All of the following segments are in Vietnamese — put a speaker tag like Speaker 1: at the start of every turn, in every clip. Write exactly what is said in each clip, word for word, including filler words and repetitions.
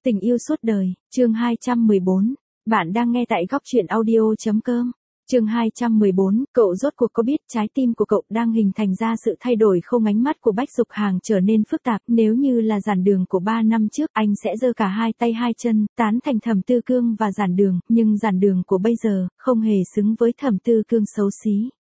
Speaker 1: Tình yêu suốt đời, chương hai trăm mười bốn. Bạn đang nghe tại góc truyện audio.com. Chương hai trăm mười bốn, cậu rốt cuộc có biết trái tim của cậu đang hình thành ra sự thay đổi không? Ánh mắt của Bách Dục Hàng trở nên phức tạp. Nếu như là Giản Đường của ba năm trước, anh sẽ giơ cả hai tay hai chân, tán thành Thẩm Tư Cương và Giản Đường, nhưng Giản Đường của bây giờ, không hề xứng với Thẩm Tư Cương xấu xí,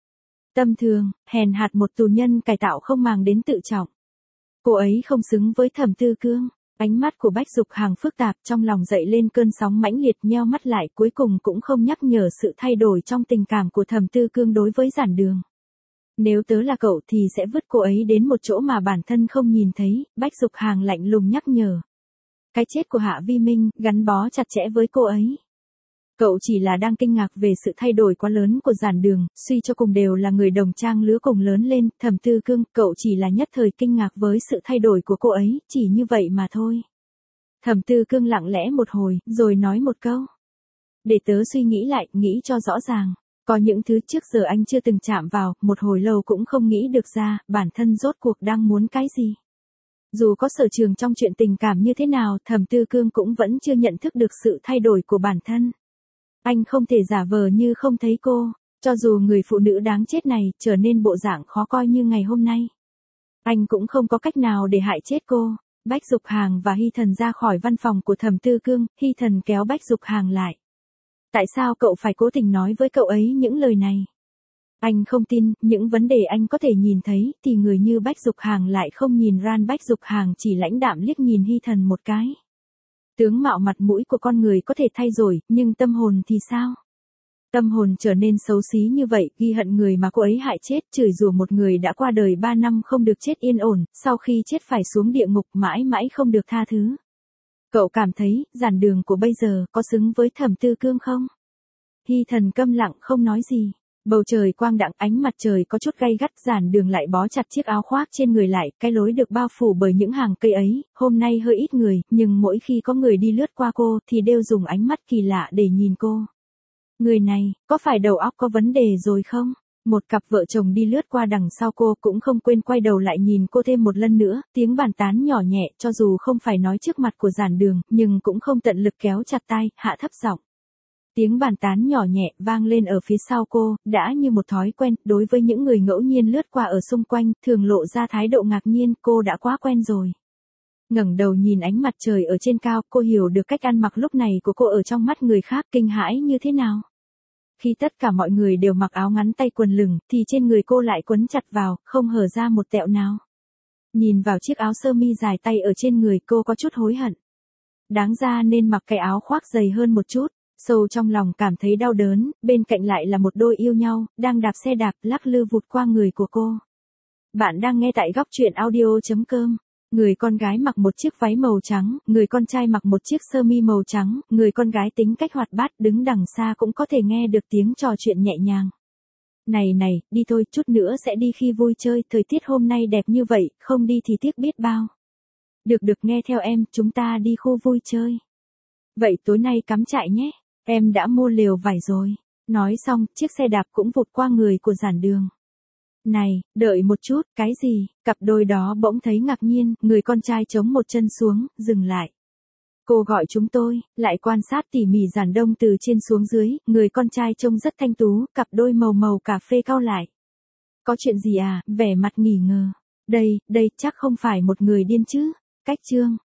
Speaker 1: tâm thường, hèn hạt, một tù nhân cải tạo không màng đến tự trọng. Cô ấy không xứng với Thẩm Tư Cương. Ánh mắt của Bách Dục Hàng phức tạp, trong lòng dậy lên cơn sóng mãnh liệt, nheo mắt lại, cuối cùng cũng không nhắc nhở sự thay đổi trong tình cảm của Thẩm Tư Cương đối với Giản Đường. Nếu tớ là cậu thì sẽ vứt cô ấy đến một chỗ mà bản thân không nhìn thấy, Bách Dục Hàng lạnh lùng nhắc nhở. Cái chết của Hạ Vi Minh gắn bó chặt chẽ với cô ấy. Cậu chỉ là đang kinh ngạc về sự thay đổi quá lớn của Giản Đường, suy cho cùng đều là người đồng trang lứa cùng lớn lên. Thẩm Tư Cương, cậu chỉ là nhất thời kinh ngạc với sự thay đổi của cô ấy, chỉ như vậy mà thôi. Thẩm Tư Cương lặng lẽ một hồi, rồi nói một câu. Để tớ suy nghĩ lại, nghĩ cho rõ ràng. Có những thứ trước giờ anh chưa từng chạm vào, một hồi lâu cũng không nghĩ được ra, bản thân rốt cuộc đang muốn cái gì. Dù có sở trường trong chuyện tình cảm như thế nào, Thẩm Tư Cương cũng vẫn chưa nhận thức được sự thay đổi của bản thân. Anh không thể giả vờ như không thấy cô, cho dù người phụ nữ đáng chết này trở nên bộ dạng khó coi như ngày hôm nay. Anh cũng không có cách nào để hại chết cô. Bách Dục Hàng và Hy Thần ra khỏi văn phòng của Thẩm Tư Cương, Hy Thần kéo Bách Dục Hàng lại. Tại sao cậu phải cố tình nói với cậu ấy những lời này? Anh không tin, những vấn đề anh có thể nhìn thấy, thì người như Bách Dục Hàng lại không nhìn ra. Bách Dục Hàng chỉ lãnh đạm liếc nhìn Hy Thần một cái. Tướng mạo mặt mũi của con người có thể thay đổi, nhưng tâm hồn thì sao? Tâm hồn trở nên xấu xí như vậy, ghi hận người mà cô ấy hại chết, chửi rủa một người đã qua đời ba năm không được chết yên ổn, sau khi chết phải xuống địa ngục mãi mãi không được tha thứ. Cậu cảm thấy, Giản Đường của bây giờ có xứng với Thẩm Tư Cương không? Hy Thần câm lặng không nói gì. Bầu trời quang đãng, ánh mặt trời có chút gay gắt, Giản Đường lại bó chặt chiếc áo khoác trên người lại, cái lối được bao phủ bởi những hàng cây ấy, hôm nay hơi ít người, nhưng mỗi khi có người đi lướt qua cô thì đều dùng ánh mắt kỳ lạ để nhìn cô. Người này, có phải đầu óc có vấn đề rồi không? Một cặp vợ chồng đi lướt qua đằng sau cô cũng không quên quay đầu lại nhìn cô thêm một lần nữa, tiếng bàn tán nhỏ nhẹ, cho dù không phải nói trước mặt của Giản Đường, nhưng cũng không tận lực kéo chặt tai, hạ thấp giọng. Tiếng bàn tán nhỏ nhẹ vang lên ở phía sau cô, đã như một thói quen, đối với những người ngẫu nhiên lướt qua ở xung quanh, thường lộ ra thái độ ngạc nhiên, cô đã quá quen rồi. Ngẩng đầu nhìn ánh mặt trời ở trên cao, cô hiểu được cách ăn mặc lúc này của cô ở trong mắt người khác kinh hãi như thế nào. Khi tất cả mọi người đều mặc áo ngắn tay quần lửng, thì trên người cô lại quấn chặt vào, không hở ra một tẹo nào. Nhìn vào chiếc áo sơ mi dài tay ở trên người, cô có chút hối hận. Đáng ra nên mặc cái áo khoác dày hơn một chút. Sâu trong lòng cảm thấy đau đớn, bên cạnh lại là một đôi yêu nhau, đang đạp xe đạp lắc lư vụt qua người của cô. Bạn đang nghe tại góc truyện audio.com. Người con gái mặc một chiếc váy màu trắng, người con trai mặc một chiếc sơ mi màu trắng, người con gái tính cách hoạt bát, đứng đằng xa cũng có thể nghe được tiếng trò chuyện nhẹ nhàng. Này này, đi thôi, chút nữa sẽ đi khi vui chơi, thời tiết hôm nay đẹp như vậy, không đi thì tiếc biết bao. Được được, nghe theo em, chúng ta đi khu vui chơi. Vậy tối nay cắm trại nhé. Em đã mua lều vải rồi. Nói xong, chiếc xe đạp cũng vụt qua người của Giản Đường. Này, đợi một chút, cái gì? Cặp đôi đó bỗng thấy ngạc nhiên, người con trai chống một chân xuống, dừng lại. Cô gọi chúng tôi, lại quan sát tỉ mỉ Giản Đông từ trên xuống dưới, người con trai trông rất thanh tú, cặp đôi màu màu cà phê cau lại. Có chuyện gì à? Vẻ mặt nghỉ ngờ. Đây, đây, chắc không phải một người điên chứ? Cách chương.